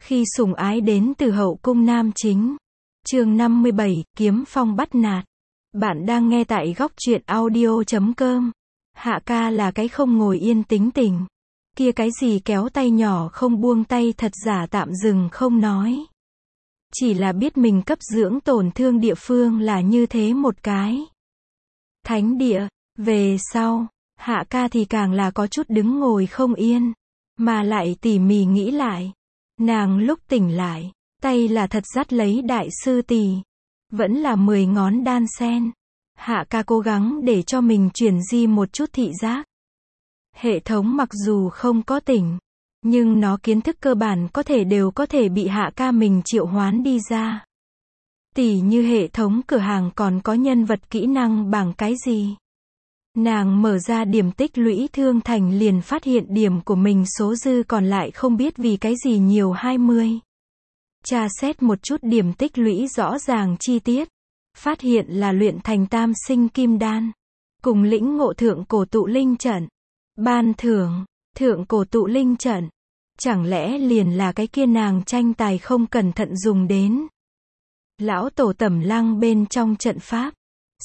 Khi sủng ái đến từ hậu cung nam chính. Chương 57, Kiếm Phong bắt nạt. Bạn đang nghe tại góc truyện audio.com. Hạ ca là cái không ngồi yên tính tình. Kia cái gì kéo tay nhỏ không buông tay thật giả tạm dừng không nói. Chỉ là biết mình cấp dưỡng tổn thương địa phương là như thế một cái. Thánh địa, về sau, Hạ ca thì càng là có chút đứng ngồi không yên. Mà lại tỉ mỉ nghĩ lại. Nàng lúc tỉnh lại, tay là thật dắt lấy đại sư tỷ. Vẫn là 10 ngón đan sen. Hạ ca cố gắng để cho mình chuyển di một chút thị giác. Hệ thống mặc dù không có tỉnh, nhưng nó kiến thức cơ bản đều có thể bị hạ ca mình triệu hoán đi ra. Tỉ như hệ thống cửa hàng còn có nhân vật kỹ năng bảng cái gì. Nàng mở ra điểm tích lũy thương thành liền phát hiện điểm của mình số dư còn lại không biết vì cái gì nhiều 20. Tra xét một chút điểm tích lũy rõ ràng chi tiết. Phát hiện là luyện thành tam sinh kim đan. Cùng lĩnh ngộ thượng cổ tụ linh trận. Ban thưởng, thượng cổ tụ linh trận. Chẳng lẽ liền là cái kia nàng tranh tài không cẩn thận dùng đến. Lão tổ Tẩm Lăng bên trong trận pháp.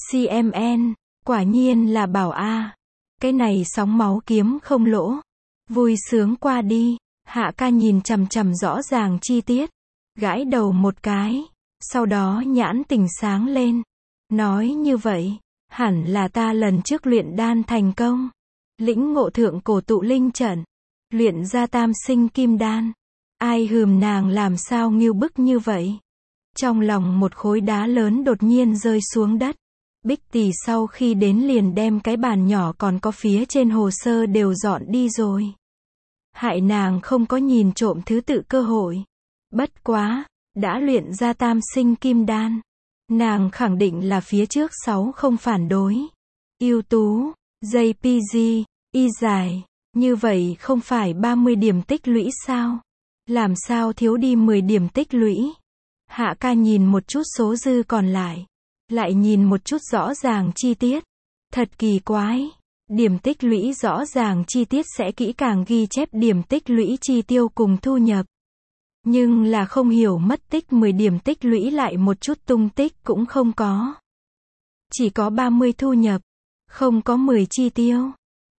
CMN. Quả nhiên là bảo a. Cái này sóng máu kiếm không lỗ. Vui sướng qua đi. Hạ ca nhìn chằm chằm rõ ràng chi tiết. Gãi đầu một cái. Sau đó nhãn tỉnh sáng lên. Nói như vậy. Hẳn là ta lần trước luyện đan thành công. Lĩnh ngộ thượng cổ tụ linh trận. Luyện ra tam sinh kim đan. Ai hừm nàng làm sao ngưu bức như vậy. Trong lòng một khối đá lớn đột nhiên rơi xuống đất. Bích Tỷ sau khi đến liền đem cái bàn nhỏ còn có phía trên hồ sơ đều dọn đi rồi. Hại nàng không có nhìn trộm thứ tự cơ hội. Bất quá, đã luyện ra tam sinh kim đan. Nàng khẳng định là phía trước 6 không phản đối. Ưu tú, JPG, y dài, như vậy không phải 30 điểm tích lũy sao? Làm sao thiếu đi 10 điểm tích lũy? Hạ ca nhìn một chút số dư còn lại. Lại nhìn một chút rõ ràng chi tiết. Thật kỳ quái. Điểm tích lũy rõ ràng chi tiết sẽ kỹ càng ghi chép điểm tích lũy chi tiêu cùng thu nhập. Nhưng là không hiểu mất tích 10 điểm tích lũy lại một chút tung tích cũng không có. Chỉ có 30 thu nhập. Không có 10 chi tiêu.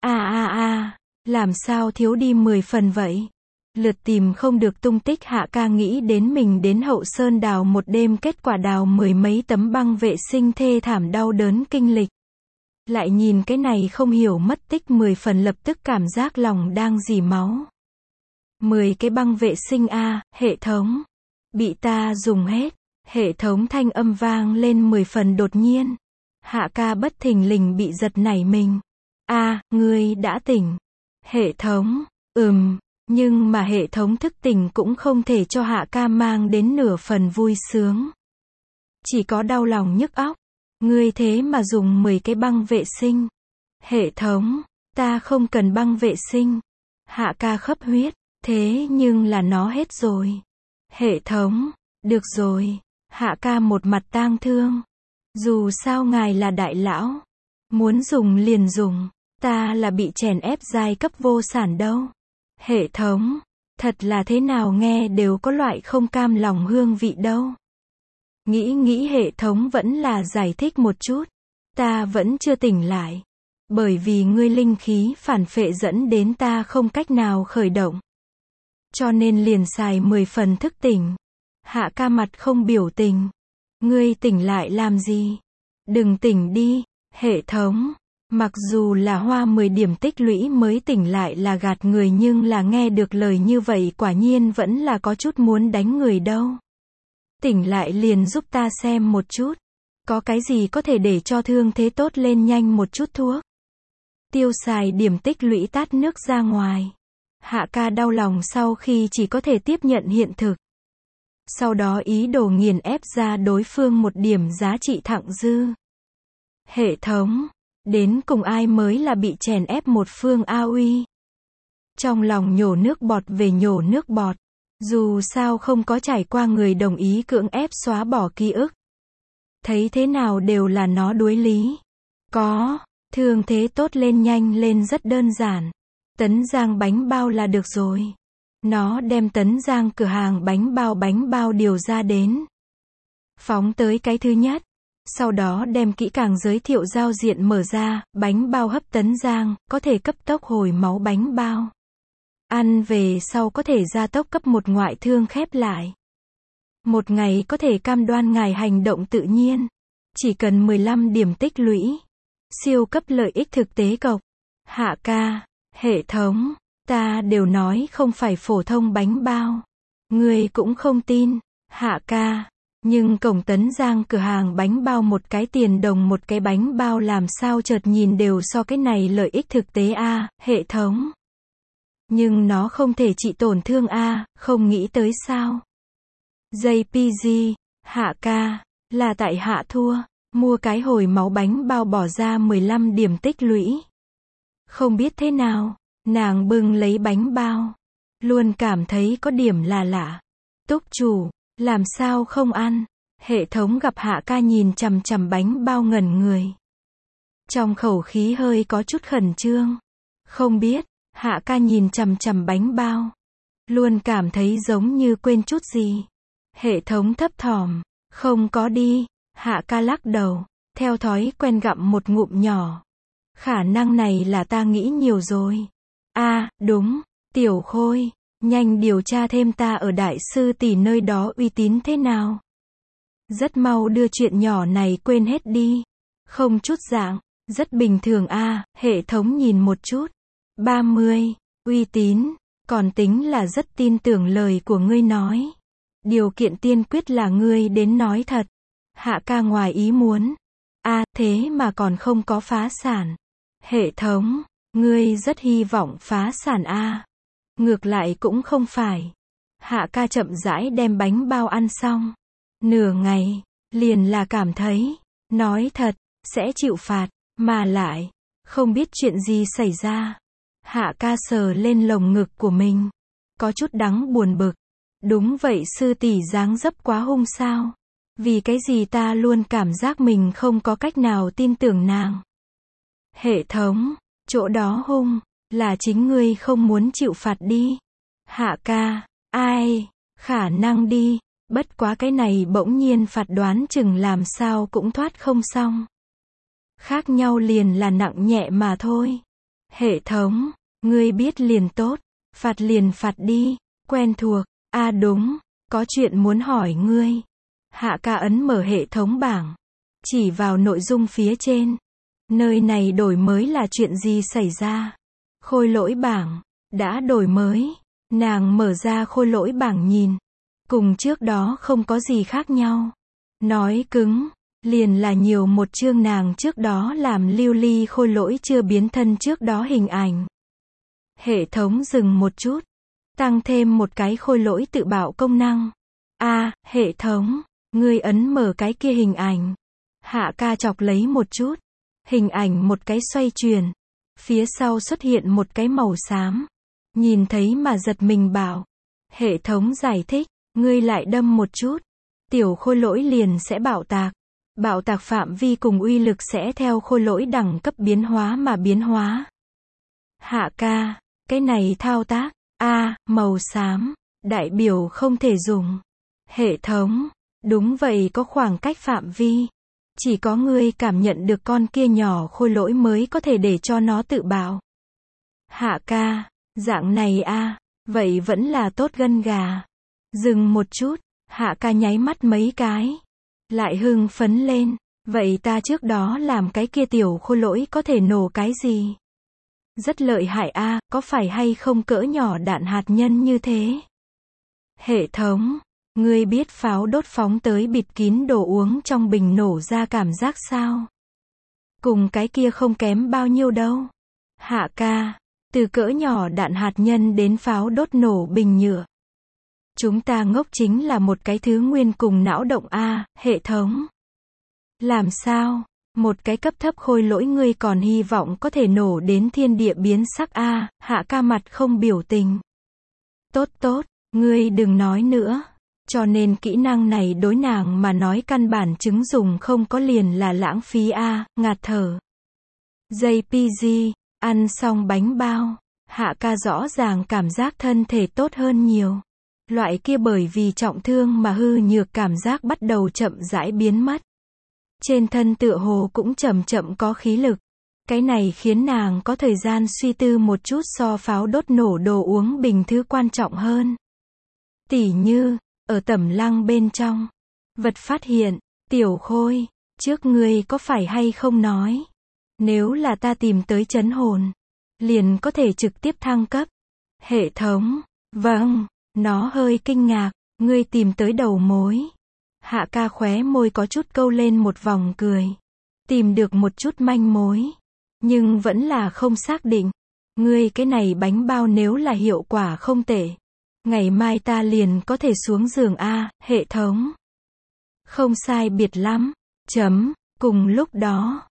Làm sao thiếu đi 10 phần vậy? Lượt tìm không được tung tích Hạ ca nghĩ đến mình đến Hậu Sơn đào một đêm kết quả đào 10 mấy tấm băng vệ sinh thê thảm đau đớn kinh lịch. Lại nhìn cái này không hiểu mất tích 10 phần lập tức cảm giác lòng đang dỉ máu. 10 cái băng vệ sinh hệ thống. Bị ta dùng hết. Hệ thống thanh âm vang lên 10 phần đột nhiên. Hạ ca bất thình lình bị giật nảy mình. Ngươi đã tỉnh. Hệ thống, nhưng mà hệ thống thức tỉnh cũng không thể cho Hạ ca mang đến nửa phần vui sướng. Chỉ có đau lòng nhức óc. Ngươi thế mà dùng 10 cái băng vệ sinh. Hệ thống, ta không cần băng vệ sinh. Hạ ca khấp huyết, thế nhưng là nó hết rồi. Hệ thống, được rồi. Hạ ca một mặt tang thương. Dù sao ngài là đại lão. Muốn dùng liền dùng. Ta là bị chèn ép giai cấp vô sản đâu. Hệ thống, thật là thế nào nghe đều có loại không cam lòng hương vị đâu. Nghĩ hệ thống vẫn là giải thích một chút. Ta vẫn chưa tỉnh lại. Bởi vì ngươi linh khí phản phệ dẫn đến ta không cách nào khởi động. Cho nên liền xài 10 phần thức tỉnh. Hạ ca mặt không biểu tình. Ngươi tỉnh lại làm gì? Đừng tỉnh đi, hệ thống. Mặc dù là hoa 10 điểm tích lũy mới tỉnh lại là gạt người nhưng là nghe được lời như vậy quả nhiên vẫn là có chút muốn đánh người đâu. Tỉnh lại liền giúp ta xem một chút. Có cái gì có thể để cho thương thế tốt lên nhanh một chút thuốc. Tiêu xài điểm tích lũy tát nước ra ngoài. Hạ ca đau lòng sau khi chỉ có thể tiếp nhận hiện thực. Sau đó ý đồ nghiền ép ra đối phương một điểm giá trị thặng dư. Hệ thống. Đến cùng ai mới là bị chèn ép một phương uy. Trong lòng nhổ nước bọt về nhổ nước bọt. Dù sao không có trải qua người đồng ý cưỡng ép xóa bỏ ký ức. Thấy thế nào đều là nó đuối lý. Có, thương thế tốt lên nhanh lên rất đơn giản. Tấn giang bánh bao là được rồi. Nó đem Tấn Giang cửa hàng bánh bao điều ra đến. Phóng tới cái thứ nhất. Sau đó đem kỹ càng giới thiệu giao diện mở ra, bánh bao hấp Tấn Giang, có thể cấp tốc hồi máu bánh bao. Ăn về sau có thể gia tốc cấp một ngoại thương khép lại. Một ngày có thể cam đoan ngài hành động tự nhiên. Chỉ cần 15 điểm tích lũy. Siêu cấp lợi ích thực tế cộc. Hạ ca, hệ thống, ta đều nói không phải phổ thông bánh bao. Ngươi cũng không tin, Hạ ca. Nhưng cổng Tấn Giang cửa hàng bánh bao một cái tiền đồng một cái bánh bao làm sao chợt nhìn đều so cái này lợi ích thực tế a, hệ thống. Nhưng nó không thể trị tổn thương a, không nghĩ tới sao. JPG, Hạ ca, là tại hạ thua, mua cái hồi máu bánh bao bỏ ra 15 điểm tích lũy. Không biết thế nào, nàng bưng lấy bánh bao. Luôn cảm thấy có điểm là lạ. Túc chủ, làm sao không ăn? Hệ thống gặp Hạ ca nhìn chằm chằm bánh bao ngẩn người. Trong khẩu khí hơi có chút khẩn trương. Không biết, Hạ ca nhìn chằm chằm bánh bao. Luôn cảm thấy giống như quên chút gì. Hệ thống thấp thỏm. Không có đi. Hạ ca lắc đầu. Theo thói quen gặm một ngụm nhỏ. Khả năng này là ta nghĩ nhiều rồi. Đúng. Tiểu Khôi. Nhanh điều tra thêm ta ở đại sư tỷ nơi đó uy tín thế nào. Rất mau đưa chuyện nhỏ này quên hết đi. Không chút dạng. Rất bình thường hệ thống nhìn một chút. 30. Uy tín. Còn tính là rất tin tưởng lời của ngươi nói. Điều kiện tiên quyết là ngươi đến nói thật. Hạ ca ngoài ý muốn. Thế mà còn không có phá sản. Hệ thống. Ngươi rất hy vọng phá sản Ngược lại cũng không phải. Hạ ca chậm rãi đem bánh bao ăn xong. Nửa ngày. Liền là cảm thấy. Nói thật. Sẽ chịu phạt. Mà lại. Không biết chuyện gì xảy ra. Hạ ca sờ lên lồng ngực của mình. Có chút đắng buồn bực. Đúng vậy sư tỷ dáng dấp quá hung sao. Vì cái gì ta luôn cảm giác mình không có cách nào tin tưởng nàng. Hệ thống. Chỗ đó hung. Là chính ngươi không muốn chịu phạt đi. Hạ ca. Khả năng đi. Bất quá cái này bỗng nhiên phạt đoán chừng làm sao cũng thoát không xong. Khác nhau liền là nặng nhẹ mà thôi. Hệ thống. Ngươi biết liền tốt. Phạt liền phạt đi. Quen thuộc. Đúng. Có chuyện muốn hỏi ngươi. Hạ ca ấn mở hệ thống bảng. Chỉ vào nội dung phía trên. Nơi này đổi mới là chuyện gì xảy ra? Khôi lỗi bảng. Đã đổi mới. Nàng mở ra khôi lỗi bảng nhìn. Cùng trước đó không có gì khác nhau. Nói cứng. Liền là nhiều một chương nàng trước đó làm lưu ly khôi lỗi chưa biến thân trước đó hình ảnh. Hệ thống dừng một chút. Tăng thêm một cái khôi lỗi tự bảo công năng. Hệ thống. Ngươi ấn mở cái kia hình ảnh. Hạ ca chọc lấy một chút. Hình ảnh một cái xoay chuyển. Phía sau xuất hiện một cái màu xám. Nhìn thấy mà giật mình bảo. Hệ thống giải thích. Ngươi lại đâm một chút. Tiểu khôi lỗi liền sẽ bạo tạc. Bạo tạc phạm vi cùng uy lực sẽ theo khôi lỗi đẳng cấp biến hóa mà biến hóa. Hạ ca. Cái này thao tác. Màu xám. Đại biểu không thể dùng. Hệ thống. Đúng vậy có khoảng cách phạm vi. Chỉ có ngươi cảm nhận được con kia nhỏ khôi lỗi mới có thể để cho nó tự bạo. Hạ ca. Dạng này vậy vẫn là tốt gân gà. Dừng một chút. Hạ ca nháy mắt mấy cái. Lại hưng phấn lên. Vậy ta trước đó làm cái kia tiểu khôi lỗi có thể nổ cái gì? Rất lợi hại có phải hay không cỡ nhỏ đạn hạt nhân như thế? Hệ thống. Ngươi biết pháo đốt phóng tới bịt kín đồ uống trong bình nổ ra cảm giác sao? Cùng cái kia không kém bao nhiêu đâu. Hạ ca. Từ cỡ nhỏ đạn hạt nhân đến pháo đốt nổ bình nhựa. Chúng ta ngốc chính là một cái thứ nguyên cùng não động hệ thống. Làm sao? Một cái cấp thấp khôi lỗi ngươi còn hy vọng có thể nổ đến thiên địa biến sắc Hạ ca mặt không biểu tình. Tốt, ngươi đừng nói nữa. Cho nên kỹ năng này đối nàng mà nói căn bản chứng dùng không có liền là lãng phí ngạt thở. JPG, ăn xong bánh bao. Hạ ca rõ ràng cảm giác thân thể tốt hơn nhiều. Loại kia bởi vì trọng thương mà hư nhược cảm giác bắt đầu chậm rãi biến mất. Trên thân tựa hồ cũng chậm chậm có khí lực. Cái này khiến nàng có thời gian suy tư một chút so pháo đốt nổ đồ uống bình thứ quan trọng hơn. Tỉ như, ở Tẩm Lăng bên trong, vật phát hiện, Tiểu Khôi, trước ngươi có phải hay không nói, nếu là ta tìm tới trấn hồn, liền có thể trực tiếp thăng cấp. Hệ thống, vâng, nó hơi kinh ngạc, ngươi tìm tới đầu mối. Hạ ca khóe môi có chút câu lên một vòng cười. Tìm được một chút manh mối, nhưng vẫn là không xác định. Ngươi cái này bánh bao nếu là hiệu quả không tệ, ngày mai ta liền có thể xuống giường a, hệ thống. Không sai biệt lắm. Cùng lúc đó,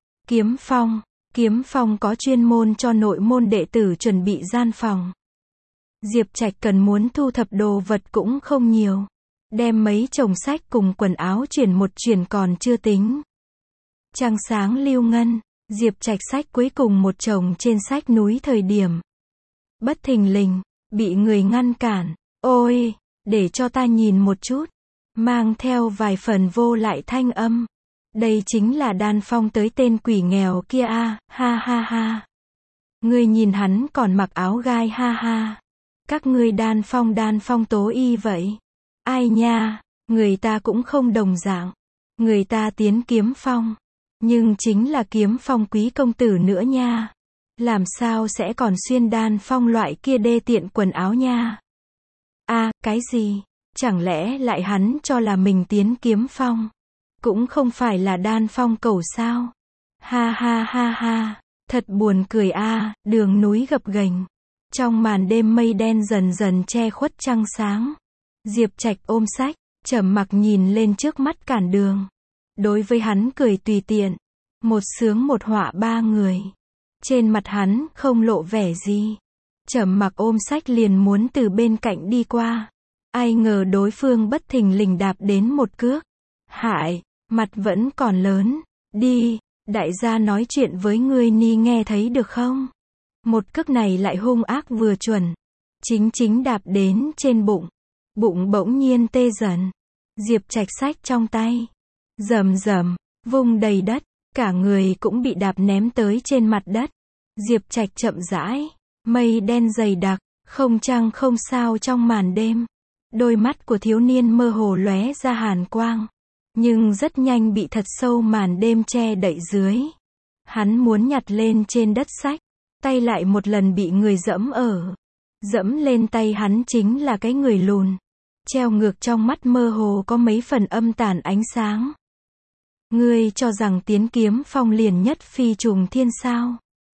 Kiếm Phong có chuyên môn cho nội môn đệ tử chuẩn bị gian phòng. Diệp Trạch cần muốn thu thập đồ vật cũng không nhiều. Đem mấy chồng sách cùng quần áo chuyển một chuyển còn chưa tính. Trăng sáng lưu ngân, Diệp Trạch sách cuối cùng một chồng trên sách núi thời điểm. Bất thình lình, bị người ngăn cản. Ôi, để cho ta nhìn một chút. Mang theo vài phần vô lại thanh âm. Đây chính là Đan Phong tới tên quỷ nghèo kia a, ha ha ha. Ngươi nhìn hắn còn mặc áo gai ha ha. Các ngươi Đan Phong tố y vậy. Ai nha, người ta cũng không đồng dạng. Người ta tiến Kiếm Phong. Nhưng chính là Kiếm Phong quý công tử nữa nha. Làm sao sẽ còn xuyên Đan Phong loại kia đê tiện quần áo nha. A, cái gì? Chẳng lẽ lại hắn cho là mình tiến Kiếm Phong? Cũng không phải là Đan Phong cầu sao? Ha ha ha ha, thật buồn cười a, đường núi gập ghềnh. Trong màn đêm mây đen dần dần che khuất trăng sáng. Diệp Trạch ôm sách, trầm mặc nhìn lên trước mắt cản đường. Đối với hắn cười tùy tiện. Một sướng một họa ba người. Trên mặt hắn không lộ vẻ gì. Trầm mặc ôm sách liền muốn từ bên cạnh đi qua. Ai ngờ đối phương bất thình lình đạp đến một cước. Hại, mặt vẫn còn lớn. Đi, đại gia nói chuyện với ngươi ni nghe thấy được không? Một cước này lại hung ác vừa chuẩn. Chính đạp đến trên bụng. Bụng bỗng nhiên tê dần. Diệp Trạch sách trong tay. Rầm rầm, vung đầy đất. Cả người cũng bị đạp ném tới trên mặt đất. Diệp Trạch chậm rãi. Mây đen dày đặc, không trăng không sao trong màn đêm. Đôi mắt của thiếu niên mơ hồ lóe ra hàn quang. Nhưng rất nhanh bị thật sâu màn đêm che đậy dưới. Hắn muốn nhặt lên trên đất sách. Tay lại một lần bị người dẫm ở. Dẫm lên tay hắn chính là cái người lùn. Treo ngược trong mắt mơ hồ có mấy phần âm tàn ánh sáng. Ngươi cho rằng tiến Kiếm Phong liền nhất phi trùng thiên sao?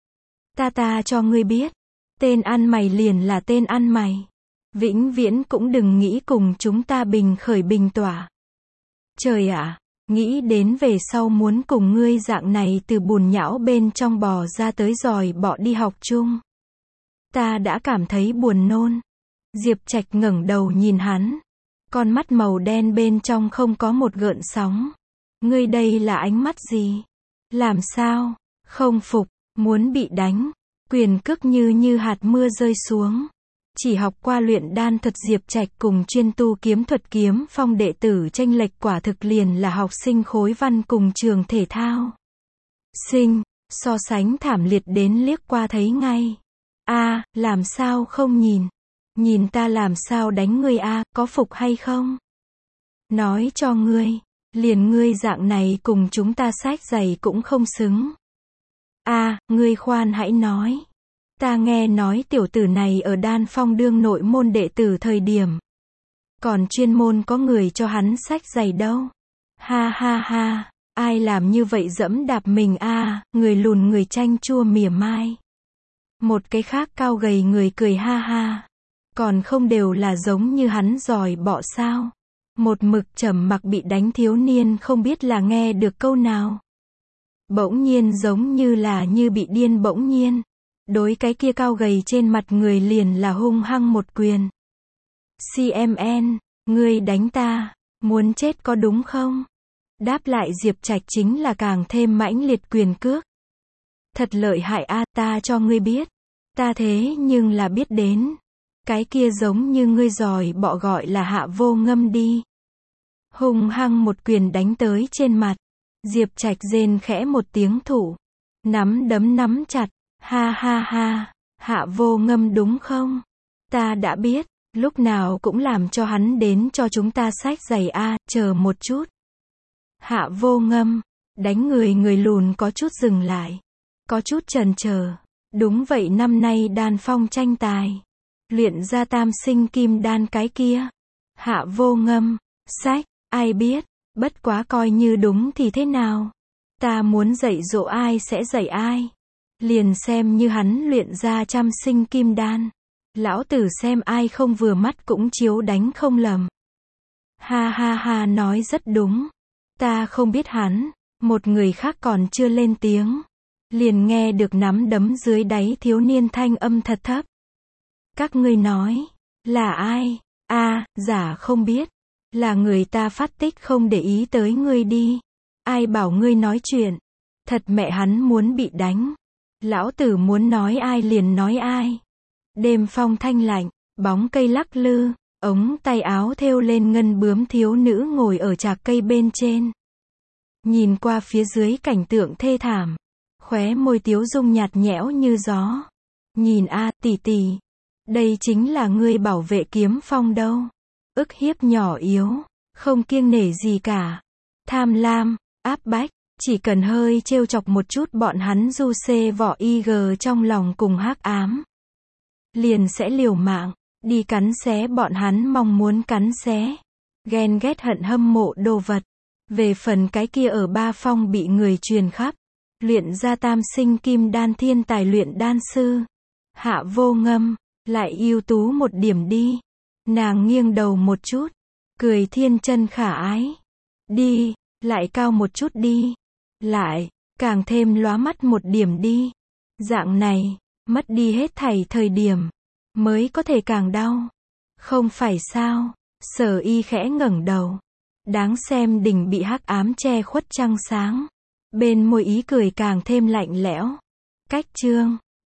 Ta cho ngươi biết. Tên ăn mày liền là tên ăn mày. Vĩnh viễn cũng đừng nghĩ cùng chúng ta bình khởi bình tỏa. Trời ạ, nghĩ đến về sau muốn cùng ngươi dạng này từ bùn nhão bên trong bò ra tới rồi bỏ đi học chung. Ta đã cảm thấy buồn nôn. Diệp Trạch ngẩng đầu nhìn hắn. Con mắt màu đen bên trong không có một gợn sóng. Ngươi đây là ánh mắt gì? Làm sao? Không phục, muốn bị đánh. Quyền cước như hạt mưa rơi xuống. Chỉ học qua luyện đan thuật Diệp Trạch cùng chuyên tu kiếm thuật Kiếm Phong đệ tử chênh lệch quả thực liền là học sinh khối văn cùng trường thể thao. So sánh thảm liệt đến liếc qua thấy ngay. A, làm sao không nhìn? Nhìn ta làm sao đánh ngươi a, có phục hay không? Nói cho ngươi, liền ngươi dạng này cùng chúng ta sách giày cũng không xứng. A, ngươi khoan hãy nói. Ta nghe nói tiểu tử này ở Đan Phong đương nội môn đệ tử thời điểm. Còn chuyên môn có người cho hắn sách giày đâu. Ha ha ha, ai làm như vậy dẫm đạp mình a, người lùn người chanh chua mỉa mai. Một cái khác cao gầy người cười ha ha. Còn không đều là giống như hắn giỏi bọ sao. Một mực trầm mặc bị đánh thiếu niên không biết là nghe được câu nào. Bỗng nhiên giống như bị điên bỗng nhiên. Đối cái kia cao gầy trên mặt người liền là hung hăng một quyền. CMN, ngươi đánh ta, muốn chết có đúng không? Đáp lại Diệp Trạch chính là càng thêm mãnh liệt quyền cước. Thật lợi hại a, ta cho ngươi biết. Ta thế nhưng là biết đến. Cái kia giống như ngươi giỏi bọ gọi là Hạ Vô Ngâm đi. Hung hăng một quyền đánh tới trên mặt. Diệp Trạch rên khẽ một tiếng thủ. Nắm đấm nắm chặt. Ha ha ha. Hạ Vô Ngâm đúng không? Ta đã biết. Lúc nào cũng làm cho hắn đến cho chúng ta xách giày a, chờ một chút. Hạ Vô Ngâm. Đánh người lùn có chút dừng lại. Có chút chần chờ. Đúng vậy, năm nay đan phong tranh tài. Luyện ra tam sinh kim đan cái kia. Hạ Vô Ngâm. Sách, ai biết. Bất quá coi như đúng thì thế nào. Ta muốn dạy dỗ ai sẽ dạy ai. Liền xem như hắn luyện ra trăm sinh kim đan. Lão tử xem ai không vừa mắt cũng chiếu đánh không lầm. Ha ha ha, nói rất đúng. Ta không biết hắn. Một người khác còn chưa lên tiếng. Liền nghe được nắm đấm dưới đáy thiếu niên thanh âm thật thấp. Các ngươi nói. Là ai? Giả không biết. Là người ta phát tích không để ý tới ngươi đi. Ai bảo ngươi nói chuyện. Thật mẹ hắn muốn bị đánh. Lão tử muốn nói ai liền nói ai. Đêm phong thanh lạnh, bóng cây lắc lư, ống tay áo thêu lên ngân bướm thiếu nữ ngồi ở trạc cây bên trên. Nhìn qua phía dưới cảnh tượng thê thảm, khóe môi tiếu dung nhạt nhẽo như gió. Nhìn tỷ tỷ, đây chính là ngươi bảo vệ kiếm phong đâu. Ức hiếp nhỏ yếu, không kiêng nể gì cả. Tham lam, áp bách, chỉ cần hơi trêu chọc một chút bọn hắn du xê vỏ IG trong lòng cùng hắc ám. Liền sẽ liều mạng, đi cắn xé bọn hắn mong muốn cắn xé. Ghen ghét hận hâm mộ đồ vật. Về phần cái kia ở Ba Phong bị người truyền khắp. Luyện ra tam sinh kim đan thiên tài luyện đan sư. Hạ Vô Ngâm, lại ưu tú một điểm đi. Nàng nghiêng đầu một chút. Cười thiên chân khả ái. Đi, lại cao một chút đi. Lại, càng thêm lóa mắt một điểm đi. Dạng này. Mất đi hết thảy thời điểm, mới có thể càng đau. Không phải sao? Sở Y khẽ ngẩng đầu. Đáng xem đỉnh bị hắc ám che khuất trăng sáng. Bên môi ý cười càng thêm lạnh lẽo. Cách chương